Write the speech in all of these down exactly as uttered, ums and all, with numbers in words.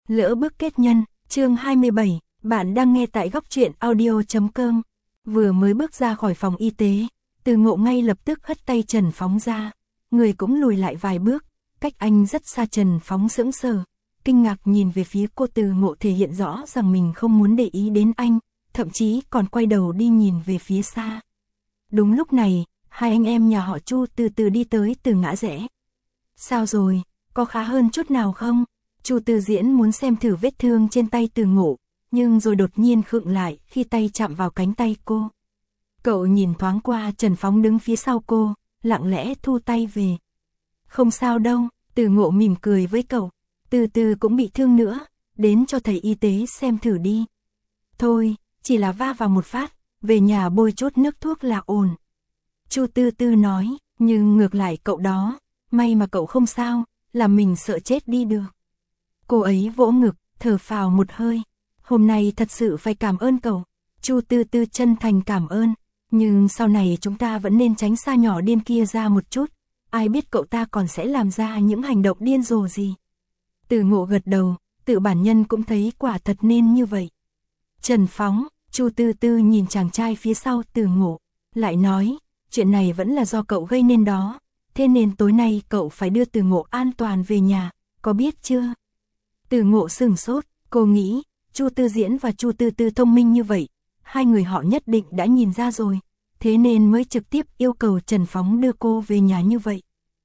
Lỡ bước kết nhân, chương hai mươi bảy, bạn đang nghe tại góc truyện audio chấm com. Vừa mới bước ra khỏi phòng y tế, Từ Ngộ ngay lập tức hất tay Trần Phóng ra, người cũng lùi lại vài bước, cách anh rất xa. Trần Phóng sững sờ, kinh ngạc nhìn về phía cô. Từ Ngộ thể hiện rõ rằng mình không muốn để ý đến anh, thậm chí còn quay đầu đi nhìn về phía xa. Đúng lúc này, hai anh em nhà họ Chu từ từ đi tới từ ngã rẽ. Sao rồi, có khá hơn chút nào không? Chu Tư Diễn muốn xem thử vết thương trên tay Từ Ngộ, nhưng rồi đột nhiên khựng lại khi tay chạm vào cánh tay cô. Cậu nhìn thoáng qua Trần Phóng đứng phía sau cô, lặng lẽ thu tay về. Không sao đâu, Từ Ngộ mỉm cười với cậu. Từ từ cũng bị thương nữa, đến cho thầy y tế xem thử đi. Thôi, chỉ là va vào một phát, về nhà bôi chút nước thuốc là ổn. Chu Tư Tư nói, nhưng ngược lại cậu đó, may mà cậu không sao, làm mình sợ chết đi được. Cô ấy vỗ ngực, thở phào một hơi. Hôm nay thật sự phải cảm ơn cậu. Chu Tư Tư chân thành cảm ơn. Nhưng sau này chúng ta vẫn nên tránh xa nhỏ điên kia ra một chút. Ai biết cậu ta còn sẽ làm ra những hành động điên rồ gì. Từ Ngộ gật đầu, tự bản nhân cũng thấy quả thật nên như vậy. Trần Phóng, Chu Tư Tư nhìn chàng trai phía sau Từ Ngộ, lại nói, chuyện này vẫn là do cậu gây nên đó. Thế nên tối nay cậu phải đưa Từ Ngộ an toàn về nhà, có biết chưa? Từ Ngộ sửng sốt, cô nghĩ, Chu Tư Diễn và Chu Tư Tư thông minh như vậy, hai người họ nhất định đã nhìn ra rồi, thế nên mới trực tiếp yêu cầu Trần Phóng đưa cô về nhà như vậy.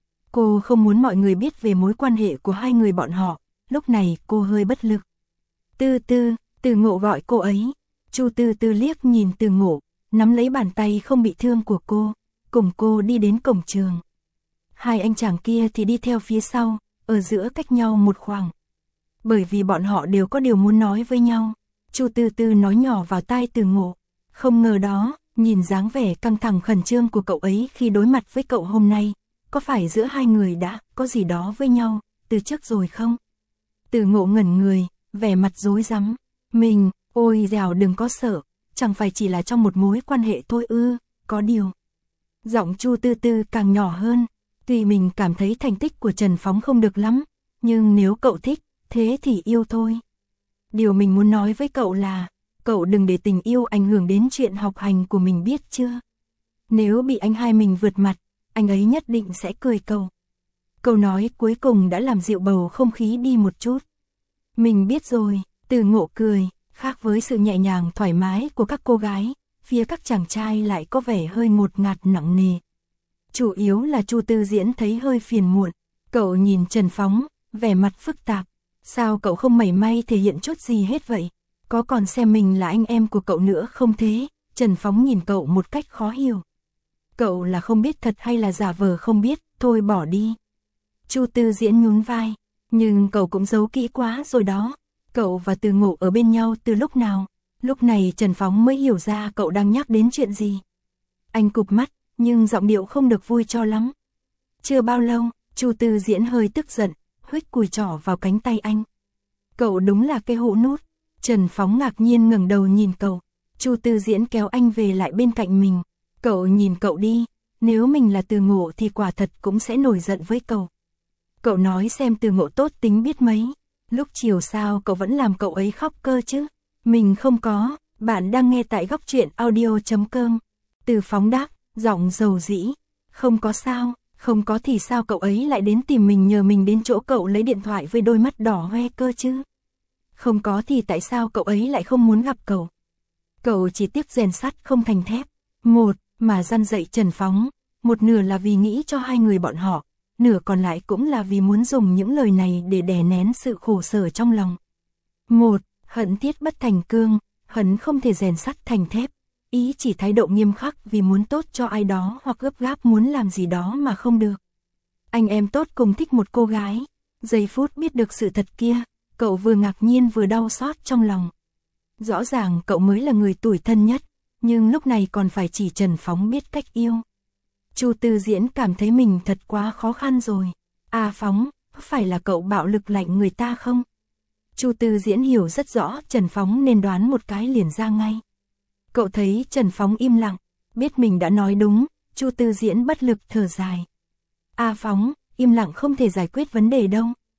Cô không muốn mọi người biết về mối quan hệ của hai người bọn họ, lúc này cô hơi bất lực. Tư Tư, Từ Ngộ gọi cô ấy. Chu Tư Tư liếc nhìn Từ Ngộ, nắm lấy bàn tay không bị thương của cô, cùng cô đi đến cổng trường. Hai anh chàng kia thì đi theo phía sau, ở giữa cách nhau một khoảng. Bởi vì bọn họ đều có điều muốn nói với nhau, Chu Tư Tư nói nhỏ vào tai Từ Ngộ. Không ngờ đó, nhìn dáng vẻ căng thẳng khẩn trương của cậu ấy khi đối mặt với cậu hôm nay, có phải giữa hai người đã có gì đó với nhau từ trước rồi không? Từ Ngộ ngẩn người, vẻ mặt rối rắm. Mình, ôi dào đừng có sợ, chẳng phải chỉ là trong một mối quan hệ thôi ư, có điều. Giọng Chu Tư Tư càng nhỏ hơn, tuy mình cảm thấy thành tích của Trần Phóng không được lắm, nhưng nếu cậu thích, thế thì yêu thôi. Điều mình muốn nói với cậu là, cậu đừng để tình yêu ảnh hưởng đến chuyện học hành của mình biết chưa? Nếu bị anh hai mình vượt mặt, anh ấy nhất định sẽ cười cậu. Câu nói cuối cùng đã làm dịu bầu không khí đi một chút. Mình biết rồi, Từ Ngộ cười, khác với sự nhẹ nhàng thoải mái của các cô gái, phía các chàng trai lại có vẻ hơi ngột ngạt nặng nề. Chủ yếu là Chu Tư Diễn thấy hơi phiền muộn, cậu nhìn Trần Phóng, vẻ mặt phức tạp. Sao cậu không mảy may thể hiện chút gì hết vậy? Có còn xem mình là anh em của cậu nữa không thế? Trần Phóng nhìn cậu một cách khó hiểu. Cậu là không biết thật hay là giả vờ không biết, thôi bỏ đi. Chu Tư Diễn nhún vai, nhưng cậu cũng giấu kỹ quá rồi đó. Cậu và Từ Ngộ ở bên nhau từ lúc nào? Lúc này Trần Phóng mới hiểu ra cậu đang nhắc đến chuyện gì. Anh cụp mắt, nhưng giọng điệu không được vui cho lắm. Chưa bao lâu, Chu Tư Diễn hơi tức giận, huých cùi trỏ vào cánh tay anh. Cậu đúng là cái hũ nút. Trần Phóng ngạc nhiên ngẩng đầu nhìn cậu. Chu Tư Diễn kéo anh về lại bên cạnh mình. Cậu nhìn cậu đi, nếu mình là Từ Ngộ thì quả thật cũng sẽ nổi giận với cậu. Cậu nói xem Từ Ngộ tốt tính biết mấy. Lúc chiều sao cậu vẫn làm cậu ấy khóc cơ chứ? Mình không có. Bạn đang nghe tại góc truyện audio chấm com. Từ Phóng đáp, giọng dầu dĩ. Không có sao. Không có thì sao cậu ấy lại đến tìm mình nhờ mình đến chỗ cậu lấy điện thoại với đôi mắt đỏ hoe cơ chứ? Không có thì tại sao cậu ấy lại không muốn gặp cậu? Cậu chỉ tiếc rèn sắt không thành thép. Một, mà răn dạy Trần Phóng, một nửa là vì nghĩ cho hai người bọn họ, nửa còn lại cũng là vì muốn dùng những lời này để đè nén sự khổ sở trong lòng. Một, hận thiết bất thành cương, hận không thể rèn sắt thành thép. Ý chỉ thái độ nghiêm khắc vì muốn tốt cho ai đó hoặc gấp gáp muốn làm gì đó mà không được. Anh em tốt cùng thích một cô gái. Giây phút biết được sự thật kia, cậu vừa ngạc nhiên vừa đau xót trong lòng. Rõ ràng cậu mới là người tủi thân nhất, nhưng lúc này còn phải chỉ Trần Phóng biết cách yêu. Chu Tư Diễn cảm thấy mình thật quá khó khăn rồi. À Phóng, phải là cậu bạo lực lạnh người ta không? Chu Tư Diễn hiểu rất rõ Trần Phóng nên đoán một cái liền ra ngay. Cậu thấy Trần Phóng im lặng, biết mình đã nói đúng, Chu Tư Diễn bất lực thở dài. À Phóng, im lặng không thể giải quyết vấn đề đâu.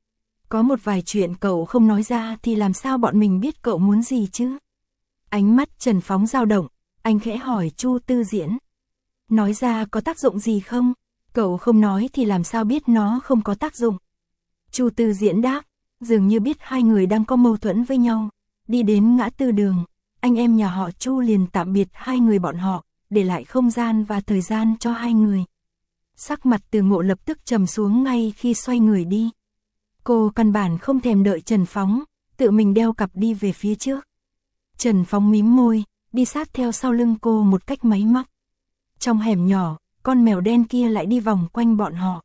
Có một vài chuyện cậu không nói ra thì làm sao bọn mình biết cậu muốn gì chứ? Ánh mắt Trần Phóng dao động, anh khẽ hỏi Chu Tư Diễn. Nói ra có tác dụng gì không? Cậu không nói thì làm sao biết nó không có tác dụng? Chu Tư Diễn đáp, dường như biết hai người đang có mâu thuẫn với nhau. Đi đến ngã tư đường, anh em nhà họ Chu liền tạm biệt hai người bọn họ, để lại không gian và thời gian cho hai người. Sắc mặt Từ Ngộ lập tức trầm xuống ngay khi xoay người đi. Cô căn bản không thèm đợi Trần Phóng, tự mình đeo cặp đi về phía trước. Trần Phóng mím môi, đi sát theo sau lưng cô một cách máy móc. Trong hẻm nhỏ, con mèo đen kia lại đi vòng quanh bọn họ.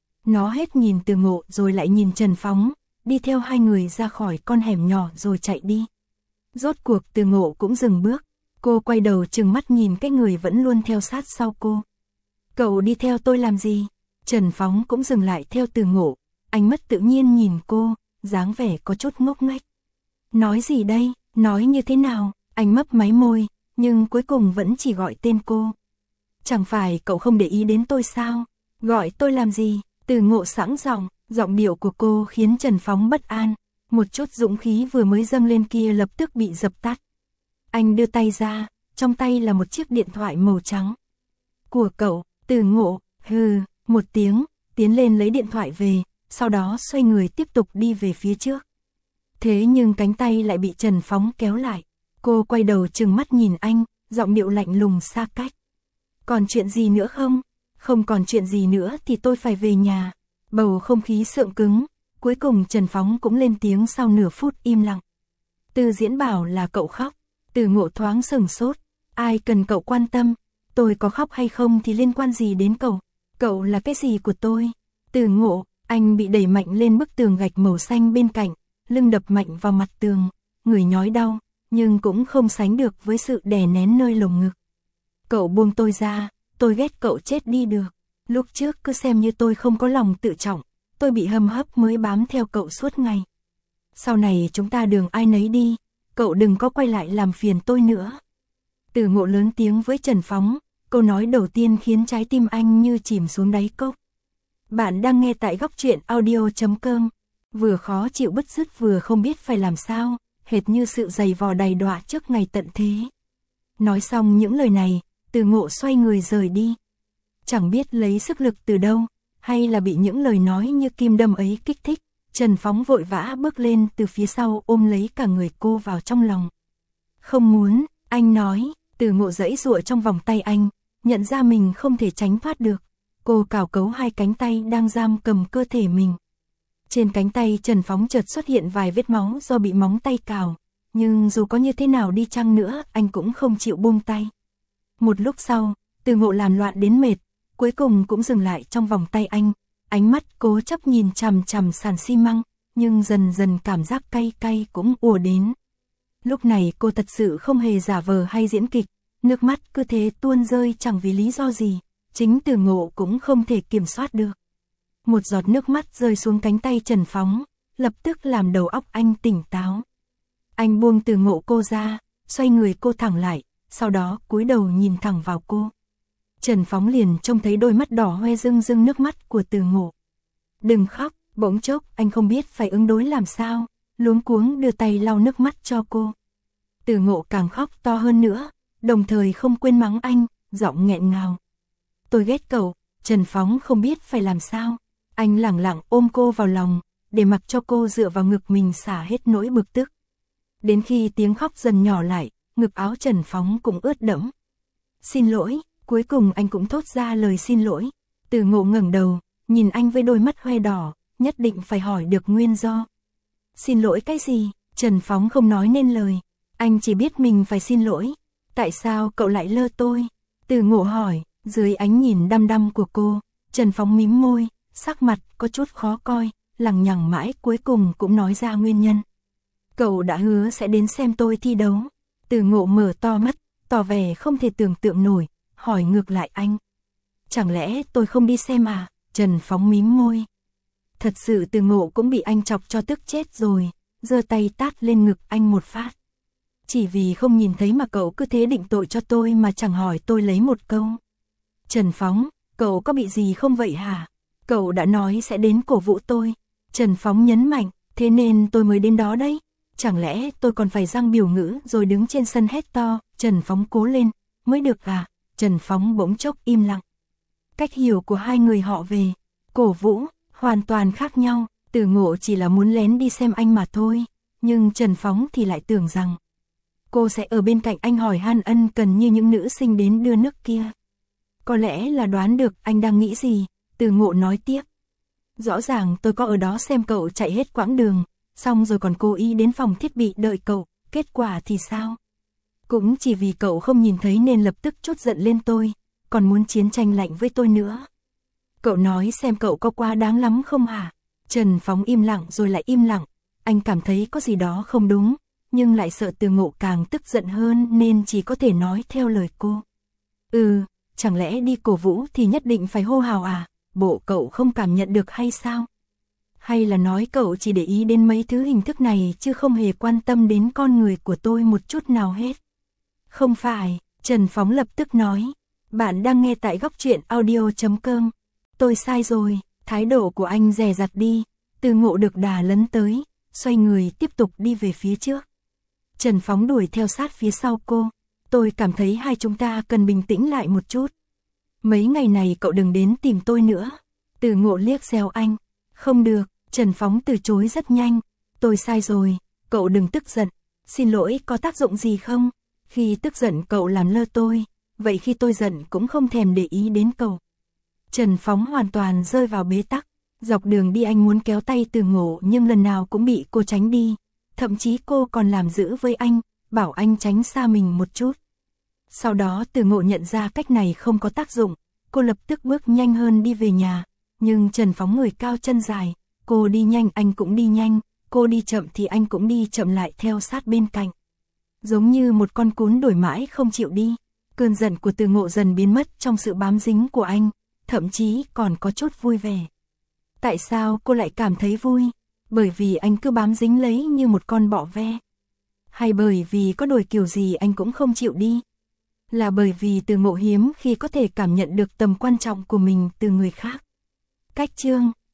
Nó hết nhìn Từ Ngộ rồi lại nhìn Trần Phóng, đi theo hai người ra khỏi con hẻm nhỏ rồi chạy đi. Rốt cuộc Từ Ngộ cũng dừng bước, cô quay đầu trừng mắt nhìn cái người vẫn luôn theo sát sau cô. Cậu đi theo tôi làm gì? Trần Phóng cũng dừng lại theo Từ Ngộ, ánh mắt tự nhiên nhìn cô, dáng vẻ có chút ngốc nghếch. Nói gì đây? Nói như thế nào? Anh mấp máy môi, nhưng cuối cùng vẫn chỉ gọi tên cô. Chẳng phải cậu không để ý đến tôi sao? Gọi tôi làm gì? Từ Ngộ sẵn giọng, giọng điệu của cô khiến Trần Phóng bất an. Một chút dũng khí vừa mới dâng lên kia lập tức bị dập tắt. Anh đưa tay ra, trong tay là một chiếc điện thoại màu trắng. Của cậu, Từ Ngộ, hừ, một tiếng, tiến lên lấy điện thoại về, sau đó xoay người tiếp tục đi về phía trước. Thế nhưng cánh tay lại bị Trần Phóng kéo lại. Cô quay đầu trừng mắt nhìn anh, giọng điệu lạnh lùng xa cách. Còn chuyện gì nữa không? Không còn chuyện gì nữa thì tôi phải về nhà. Bầu không khí sượng cứng, cuối cùng Trần Phóng cũng lên tiếng sau nửa phút im lặng. Tư Diễn bảo là cậu khóc. Từ Ngộ thoáng sừng sốt. Ai cần cậu quan tâm? Tôi có khóc hay không thì liên quan gì đến cậu? Cậu là cái gì của tôi? Từ Ngộ, anh bị đẩy mạnh lên bức tường gạch màu xanh bên cạnh, lưng đập mạnh vào mặt tường, người nhói đau, nhưng cũng không sánh được với sự đè nén nơi lồng ngực. Cậu buông tôi ra, tôi ghét cậu chết đi được. Lúc trước cứ xem như tôi không có lòng tự trọng, tôi bị hâm hấp mới bám theo cậu suốt ngày. Sau này chúng ta đường ai nấy đi, cậu đừng có quay lại làm phiền tôi nữa. Từ Ngộ lớn tiếng với Trần Phóng, câu nói đầu tiên khiến trái tim anh như chìm xuống đáy cốc. Bạn đang nghe tại góc truyện audio chấm com, vừa khó chịu bứt rứt vừa không biết phải làm sao, hệt như sự giày vò đầy đọa trước ngày tận thế. Nói xong những lời này, Từ Ngộ xoay người rời đi. Chẳng biết lấy sức lực từ đâu, hay là bị những lời nói như kim đâm ấy kích thích, Trần Phóng vội vã bước lên từ phía sau ôm lấy cả người cô vào trong lòng. Không muốn, anh nói. Từ Ngộ giãy giụa trong vòng tay anh, nhận ra mình không thể tránh thoát được. Cô cào cấu hai cánh tay đang giam cầm cơ thể mình. Trên cánh tay Trần Phóng chợt xuất hiện vài vết máu do bị móng tay cào, nhưng dù có như thế nào đi chăng nữa, anh cũng không chịu buông tay. Một lúc sau, Từ Ngộ làm loạn đến mệt, cuối cùng cũng dừng lại trong vòng tay anh, ánh mắt cố chấp nhìn chằm chằm sàn xi măng, nhưng dần dần cảm giác cay cay cũng ùa đến. Lúc này cô thật sự không hề giả vờ hay diễn kịch, nước mắt cứ thế tuôn rơi chẳng vì lý do gì, chính Từ Ngộ cũng không thể kiểm soát được. Một giọt nước mắt rơi xuống cánh tay Trần Phóng, lập tức làm đầu óc anh tỉnh táo. Anh buông Từ Ngộ cô ra, xoay người cô thẳng lại, sau đó cúi đầu nhìn thẳng vào cô. Trần Phóng liền trông thấy đôi mắt đỏ hoe rưng rưng nước mắt của Từ Ngộ. Đừng khóc, bỗng chốc anh không biết phải ứng đối làm sao, luống cuống đưa tay lau nước mắt cho cô. Từ Ngộ càng khóc to hơn nữa, đồng thời không quên mắng anh, giọng nghẹn ngào. Tôi ghét cậu. Trần Phóng không biết phải làm sao. Anh lẳng lặng ôm cô vào lòng, để mặc cho cô dựa vào ngực mình xả hết nỗi bực tức. Đến khi tiếng khóc dần nhỏ lại, ngực áo Trần Phóng cũng ướt đẫm. Xin lỗi, cuối cùng anh cũng thốt ra lời xin lỗi. Từ Ngộ ngẩng đầu, nhìn anh với đôi mắt hoe đỏ, nhất định phải hỏi được nguyên do. Xin lỗi cái gì? Trần Phóng không nói nên lời. Anh chỉ biết mình phải xin lỗi. Tại sao cậu lại lơ tôi? Từ Ngộ hỏi, dưới ánh nhìn đăm đăm của cô, Trần Phóng mím môi, sắc mặt có chút khó coi, lằng nhằng mãi cuối cùng cũng nói ra nguyên nhân. Cậu đã hứa sẽ đến xem tôi thi đấu. Từ Ngộ mở to mắt, tỏ vẻ không thể tưởng tượng nổi, hỏi ngược lại anh. Chẳng lẽ tôi không đi xem à? Trần Phóng mím môi. Thật sự Từ Ngộ cũng bị anh chọc cho tức chết rồi, giơ tay tát lên ngực anh một phát. Chỉ vì không nhìn thấy mà cậu cứ thế định tội cho tôi mà chẳng hỏi tôi lấy một câu. Trần Phóng, cậu có bị gì không vậy hả? Cậu đã nói sẽ đến cổ vũ tôi. Trần Phóng nhấn mạnh, thế nên tôi mới đến đó đấy. Chẳng lẽ tôi còn phải răng biểu ngữ rồi đứng trên sân hét to, Trần Phóng cố lên, mới được à? Trần Phóng bỗng chốc im lặng. Cách hiểu của hai người họ về cổ vũ hoàn toàn khác nhau. Từ Ngộ chỉ là muốn lén đi xem anh mà thôi, nhưng Trần Phóng thì lại tưởng rằng cô sẽ ở bên cạnh anh hỏi han ân cần như những nữ sinh đến đưa nước kia. Có lẽ là đoán được anh đang nghĩ gì, Từ Ngộ nói tiếp. Rõ ràng tôi có ở đó xem cậu chạy hết quãng đường, xong rồi còn cố ý đến phòng thiết bị đợi cậu, kết quả thì sao? Cũng chỉ vì cậu không nhìn thấy nên lập tức trút giận lên tôi, còn muốn chiến tranh lạnh với tôi nữa. Cậu nói xem cậu có quá đáng lắm không hả? Trần Phóng im lặng rồi lại im lặng, anh cảm thấy có gì đó không đúng, nhưng lại sợ Từ Ngộ càng tức giận hơn nên chỉ có thể nói theo lời cô. Ừ, chẳng lẽ đi cổ vũ thì nhất định phải hô hào à? Bộ cậu không cảm nhận được hay sao? Hay là nói cậu chỉ để ý đến mấy thứ hình thức này chứ không hề quan tâm đến con người của tôi một chút nào hết? Không phải, Trần Phóng lập tức nói. Bạn đang nghe tại góc truyện audio chấm com. Tôi sai rồi, thái độ của anh dè dặt đi. Từ Ngộ được đà lấn tới, xoay người tiếp tục đi về phía trước. Trần Phóng đuổi theo sát phía sau cô. Tôi cảm thấy hai chúng ta cần bình tĩnh lại một chút. Mấy ngày này cậu đừng đến tìm tôi nữa. Từ Ngộ liếc xéo anh. Không được, Trần Phóng từ chối rất nhanh. Tôi sai rồi, cậu đừng tức giận. Xin lỗi có tác dụng gì không? Khi tức giận cậu làm lơ tôi, vậy khi tôi giận cũng không thèm để ý đến cậu. Trần Phóng hoàn toàn rơi vào bế tắc. Dọc đường đi anh muốn kéo tay Từ Ngộ nhưng lần nào cũng bị cô tránh đi. Thậm chí cô còn làm giữ với anh, bảo anh tránh xa mình một chút. Sau đó Từ Ngộ nhận ra cách này không có tác dụng, cô lập tức bước nhanh hơn đi về nhà. Nhưng Trần Phóng người cao chân dài, cô đi nhanh anh cũng đi nhanh, cô đi chậm thì anh cũng đi chậm lại theo sát bên cạnh. Giống như một con cún đuổi mãi không chịu đi. Cơn giận của Từ Ngộ dần biến mất trong sự bám dính của anh, thậm chí còn có chút vui vẻ. Tại sao cô lại cảm thấy vui? Bởi vì anh cứ bám dính lấy như một con bọ ve? Hay bởi vì có đuổi kiểu gì anh cũng không chịu đi? Là bởi vì Từ Ngộ hiếm khi có thể cảm nhận được tầm quan trọng của mình từ người khác. Cách chương